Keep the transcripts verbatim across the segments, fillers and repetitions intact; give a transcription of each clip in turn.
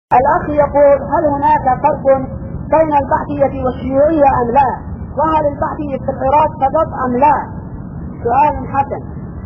الأخ يقول: هل هناك فرق بين البعثية والشيوعية أم لا؟ وهل البعثية في العراق فقط أم لا؟ سؤال حسن.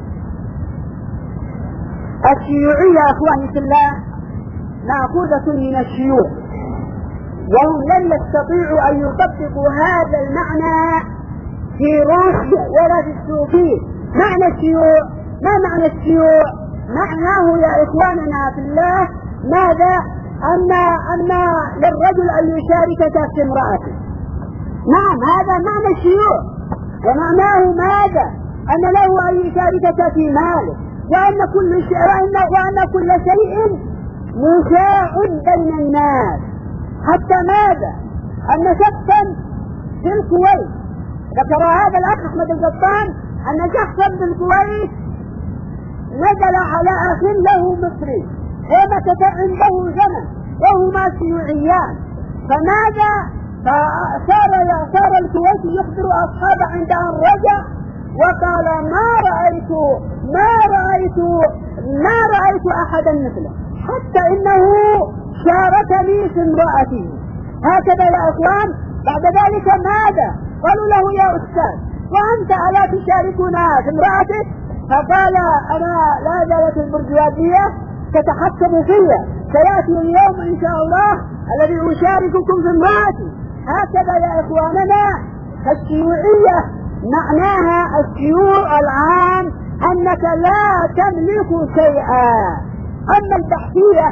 الشيوعية أخواني في الله مأخوذة من الشيوع، وهم لن يستطيعوا أن يطبقوا هذا المعنى في روسيا ولا في السوفيت. معنى الشيوع، ما معنى الشيوع؟ معناه يا إخواننا في الله ماذا؟ أن أن للرجل أن يشارك في امرأته. نعم، هذا معنى الشيوع، ومعناه ماذا؟ أن له أن يشارك في ماله، وأن كل شيء وأن, وأن كل شيء مشاع بين الناس. حتى ماذا؟ أن شخصا في الكويت، ذكر هذا الأخ أحمد القطان أن شخصا في الكويت نزل على أخ له مصري ومكث عنده زمن وهما شيوعيان، فماذا؟ فصار صار الكويت يخبر أصحابه عند أن رجع وقال: ما رأيت ما رأيت ما رأيت أحدا مثله، حتى إنه شاركني في امرأتي. هكذا يا أخوان. بعد ذلك ماذا؟ قالوا له: يا أستاذ، وأنت ألا تشاركنا في امرأتك؟ فقال: أنا لا زالت البرجوازية تتحكم فيا، سيأتي اليوم إن شاء الله الذي أشارككم في امرأتي. هكذا يا إخواننا. الشيوعية معناها الشيوع العام، أنك لا تملك شيئا. أما البعثية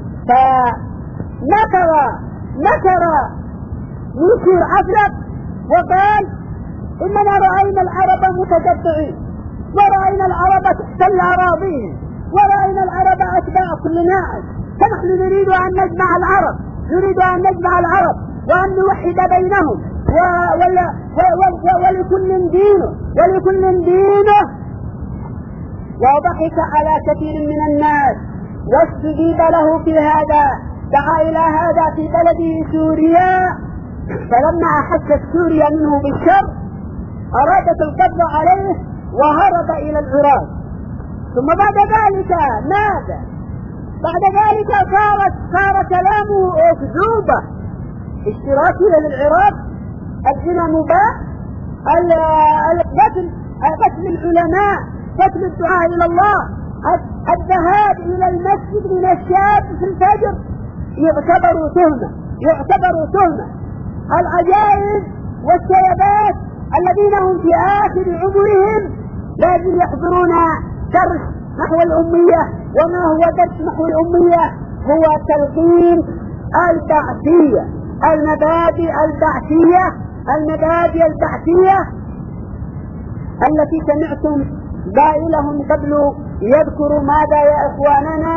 فنكر نكر يشير أفلق وقال: إننا رأينا العرب متقطعين، ورأينا العرب تحتل أراضيهم، ورأينا العرب أتباع كل ناس، فنحن نريد أن نجمع العرب نريد أن نجمع العرب وأن نوحد بينهم، و... ول... و... و... ولكل دينه ولكل دينه. وضحك على كثير من الناس واستجيب له في هذا. دعا إلى هذا في بلده سوريا، فلما أحست سوريا منه بالشر أرادت القبض عليه وهرب إلى العراق. ثم بعد ذلك ماذا؟ بعد ذلك صارت صار كلامه أكذوبة. اشتراكي للعراق، الزنا مباح، القتل قتل العلماء، قتل الدعاء إلى الله، الذهاب إلى المسجد من الشاب في الفجر يعتبر تهمة يعتبر تهمة العجائز والشيبات الذين هم في آخر عمرهم لازم يحضرون درس نحو الأمية. وما هو درس نحو الأمية؟ هو تلقين البعثية، المبادئ البعثية المبادئ البعثية التي سمعتم قائلهم قبل يذكر ماذا يا إخواننا؟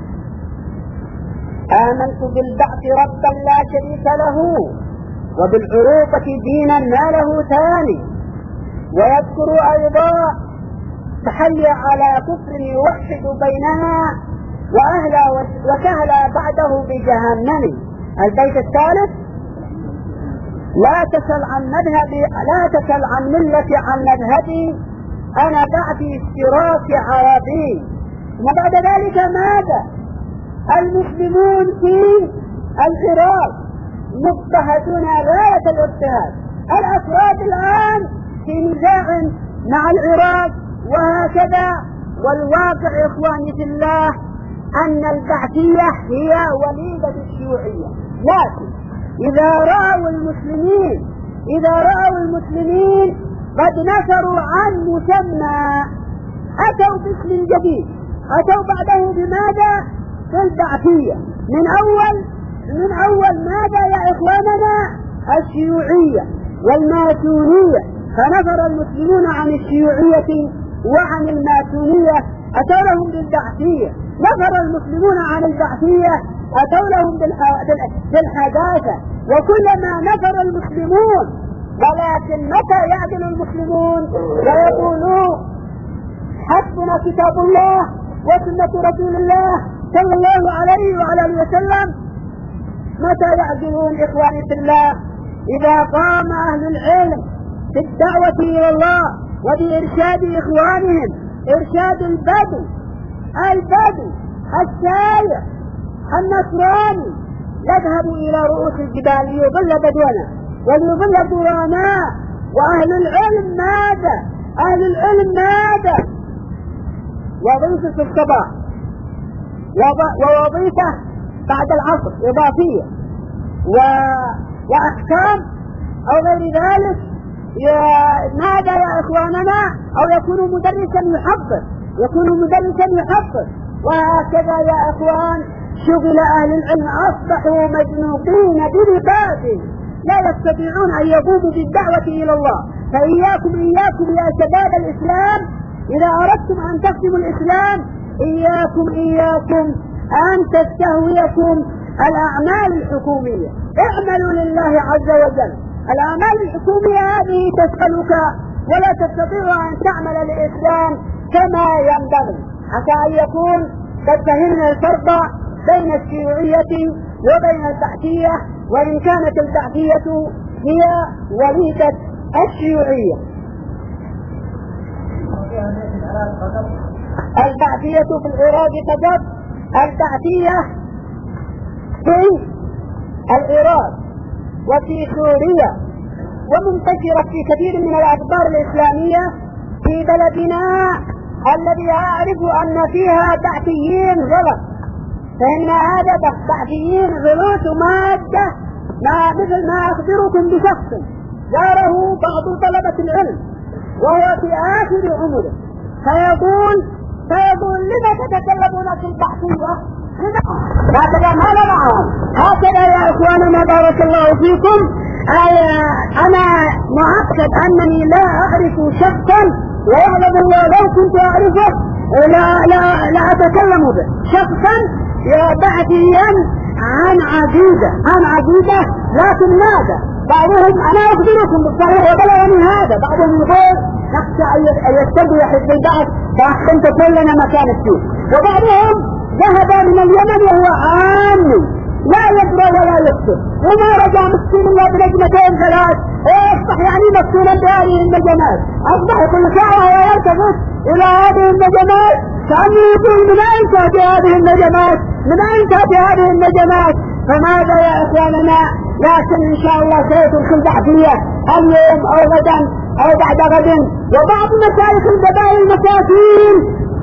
آمنت بالبعث ربا لا شريك له، وبالعروبة دينا ما له ثاني. ويذكر أيضا تحلي على كفر يوحد بيننا وأهلا وسهلا بعده بجهنم. البيت الثالث: لا تسل عن مذهبي لا تسل عن ملتي عن مذهبي، أنا بعدي اشتراك عربي. وبعد ذلك ماذا؟ المسلمون في العراق مضطهدون غاية الاضطهاد. الأفراد الآن في نزاع مع العراق وهكذا. والواقع إخواني في الله أن البعثية هي وليدة الشيوعية. لكن إذا رأوا المسلمين إذا رأوا المسلمين قد نفروا عن مسمى، أتوا باسم جديد، أتوا بعده بماذا؟ بالبعثية. من أول من أول ماذا يا إخواننا؟ الشيوعية والماسونية. فنفر المسلمون عن الشيوعية وعن الماسونية، أتوا لهم بالبعثية. نفر المسلمون عن البعثية، أتوا لهم بالحداثة. وكلما نفر المسلمون، ولكن متى يعدل المسلمون ويقولوا حسبنا كتاب الله وسنة رسول الله صلى الله عليه وعلى وسلم؟ متى يعدلون إخواني في الله؟ إذا قام أهل العلم في الدعوة إلى الله وبإرشاد إخوانهم، إرشاد البدو البدو السائر النصراني يذهب إلى رؤوس الجبال ليضل بدونا وليضل الدرانا، وأهل العلم ماذا؟ أهل العلم ماذا؟ وظيفة الصباح ووظيفة بعد العصر إضافية و... وأحكام أو غير ذلك. يا... ماذا يا إخواننا؟ أو يكون مدرسا يحفظ يكون مدرسا يحفظ وهكذا يا إخوان. شغل أهل العلم أصبحوا مجنوقين برباطهم لا يستطيعون أن يقوموا بالدعوة إلى الله. فإياكم إياكم يا شباب الإسلام، إذا أردتم أن تخدموا الإسلام إياكم إياكم أن تستهويكم الأعمال الحكومية. اعملوا لله عز وجل. الأعمال الحكومية هذه تسألك ولا تستطيع أن تعمل للإسلام كما ينبغي، حتى أن يكون قد فهمنا الفرق بين الشيوعية وبين البعثية، وإن كانت البعثية هي وليدة الشيوعية. البعثية في العراق فقط، البعثية في العراق وفي سوريا، ومنتشرة في كثير من الأخبار الإسلامية في بلدنا الذي أعرف أن فيها بعثيين غلط. فإن هذا بعثيين غلط مادة، ما مثل ما أخبركم بشخص جاره بعض طلبة العلم وهو في آخر عمره، فيقول فيقول لما تتكلمون في البعثية؟ هكذا ماذا معهم؟ هكذا يا إخواننا بارك الله فيكم. أنا مؤكد أنني لا أعرف شخصا، ويعلم الله لو كنت أعرفه لا لا لا أتكلم به، شخصا بعثيا عن عقيدة عن عقيدة لكن ماذا؟ بعضهم أنا أخبركم بالصحيح وبلغني هذا، بعضهم يقول نخشى أن يستبدل حزب البعث فأحسن تكون لنا مكان فيه، وبعضهم ذهب من اليمن وهو عامي لا يقرأ ولا يكتب وما رجع مسكين الله بنجمتين ثلاث ويصبح يعني مسكونا بهذه النجمات، أصبح كل ساعة ويلتفت إلى هذه النجمات كأنه يقول من أين تأتي هذه النجمات؟ من أين تأتي هذه النجمات؟ فماذا يا إخواننا؟ لكن إن شاء الله سيدخل بعثية اليوم أو غدا أو بعد غد. وبعض مشايخ القبائل المساكين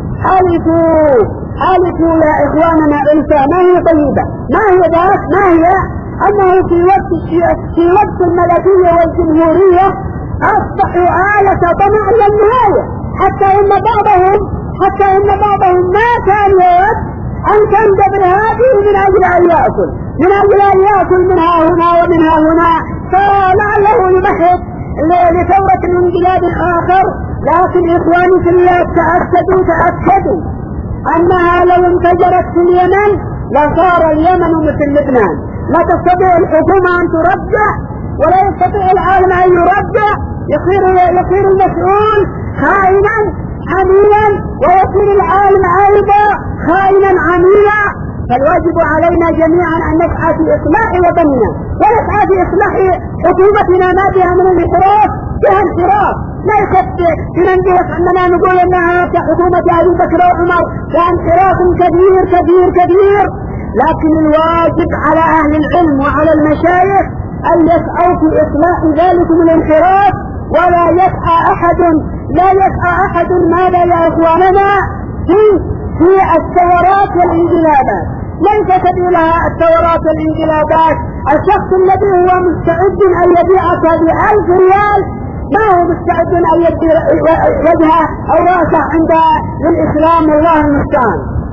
حلفوا حلفوا يا إخواننا ألفا ما هي طيبة، ما هي ذات، ما هي أنه في وقت في وقت الملكية والجمهورية أصبحوا آلة طمع للنهاية، حتى إن بعضهم حتى إن بعضهم ما كان يود أن تندبر هذه من أجل أن يأكل من أجل أن يأكل منها هنا ومنها هنا، فلعله يمهد لثورة من بلاد آخر. لكن إخواني في الله تأكدوا تأكدوا أنها لو انفجرت في اليمن لصار اليمن مثل لبنان، لا تستطيع الحكومة أن ترجع ولا يستطيع العالم أن يرجع، يصير يصير المسؤول خائنا عميلا ويصير العالم أيضا خائنا عميلا. فالواجب علينا جميعا أن نسعى في إصلاح وطننا ونسعى في إصلاح حكومتنا ما بها من الانحراف، بها انحراف ليست في منجلة أننا نقول أنها كحكومة أبي بكر وعمر بها انحراف كبير كبير كبير. لكن الواجب على أهل العلم وعلى المشايخ أن يسعوا في إصلاح ذلك من الانحراف، ولا يسعى أحد لا يسعى أحد ماذا يا إخواننا في في الثورات والانقلابات. ليس سبيلها الثورات والانقلابات. الشخص الذي هو مستعد أن يبيعك بألف ريال ما هو مستعد أن يبيع وجهه أو رأسه عند الإسلام، والله المستعان.